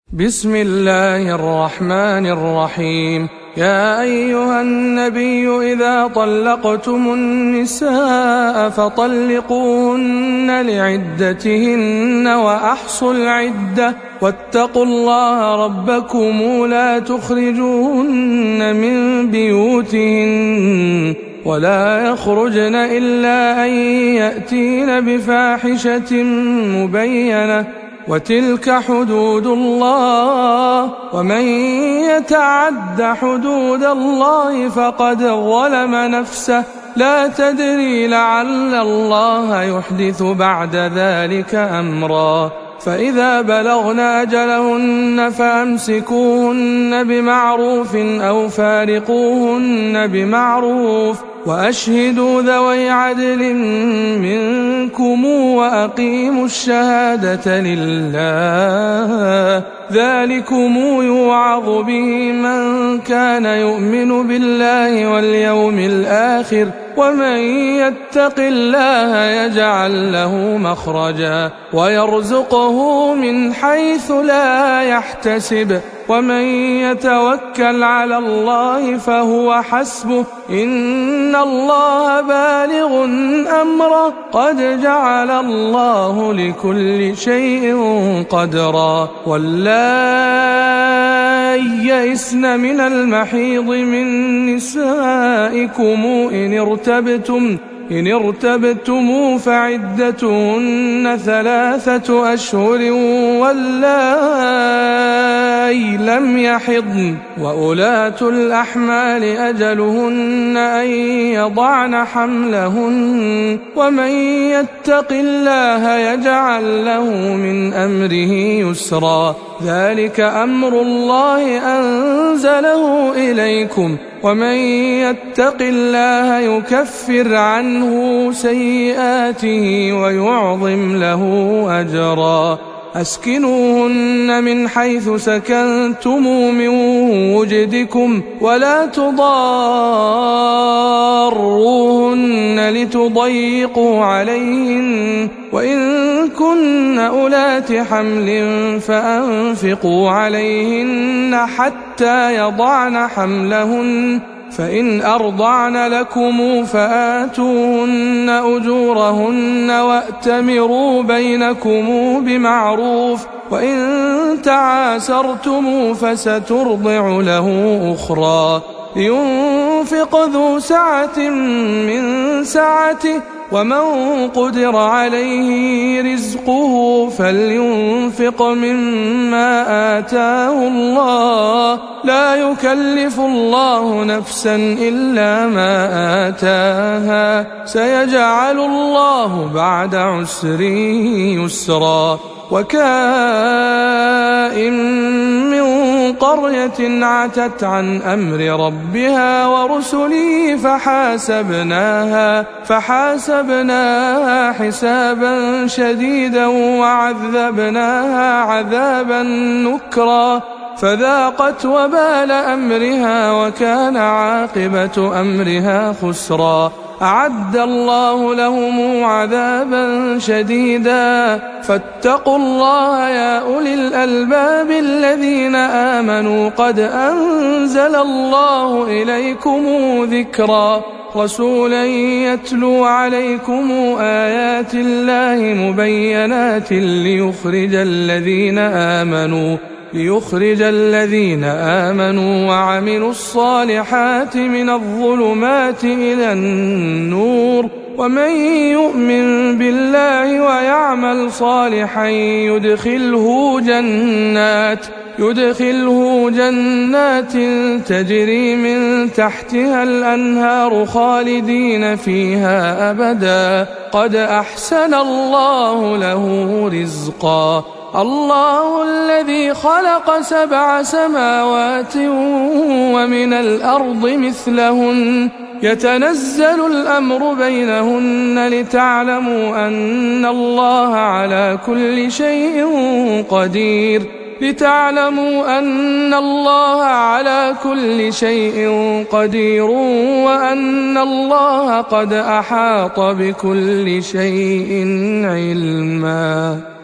بسم الله الرحمن الرحيم. يا أيها النبي إذا طلقتم النساء فطلقوهن لعدتهن وأحصوا العدة واتقوا الله ربكم لا تخرجوهن من بيوتهن ولا يخرجن إلا أن يأتين بفاحشة مبينة وتلك حدود الله ومن يتعد حدود الله فقد ظلم نفسه لا تدري لعل الله يحدث بعد ذلك أمرا. فإذا بلغن أجلهن فأمسكوهن بمعروف أو فارقوهن بمعروف وأشهدوا ذوي عدل منكم وأقيموا الشهادة لله ذلكم يوعظ به من كان يؤمن بالله واليوم الآخر ومن يتق الله يجعل له مخرجا ويرزقه من حيث لا يحتسب ومن يتوكل على الله فهو حسبه إن الله بالغ أمره قد جعل الله لكل شيء قدرا. واللائي يئسن من المحيض من نسائكم إن ارتبتم فعدتهن 3 أشهر واللائي لم يحضن وأولاة الأحمال أجلهن أن يضعن حملهن ومن يتق الله يجعل له من أمره يسرا. ذلك أمر الله أنزله إليكم ومن يتق الله يكفر عنه سيئاته ويعظم له أجرا. أسكنوهن من حيث سكنتم من وجدكم ولا تضاروهن لتضيقوا عليهن وإن كن أولات حمل فأنفقوا عليهن حتى يضعن حملهن فإن أرضعن لكم فآتوهن أجورهن وأتمروا بينكم بمعروف وإن تعاسرتم فسترضع له أخرى. لينفق ذو سعة من سعته ومن قدر عليه رزقه فلينفق مما آتاه الله لا يكلف الله نفسا إلا ما آتاها سيجعل الله بعد عسر يسرا. وكائن من قرية عتت عن أمر ربها ورسله فحاسبناها حسابا شديدا وعذبناها عذابا نكرا فذاقت وبال أمرها وكان عاقبة أمرها خسرا. أعد الله لهم عذابا شديدا فاتقوا الله يا أولي الألباب الذين آمنوا قد أنزل الله إليكم ذكرا. رسولا يتلو عليكم آيات الله مبينات ليخرج الذين آمنوا وعملوا الصالحات من الظلمات إلى النور ومن يؤمن بالله ويعمل صالحا يدخله جنات تجري من تحتها الأنهار خالدين فيها أبدا قد أحسن الله له رزقا. الله الذي خلق 7 سماوات ومن الأرض مثلهن يتنزل الأمر بينهن لتعلموا أن الله على كل شيء قدير وأن الله قد أحاط بكل شيء علما.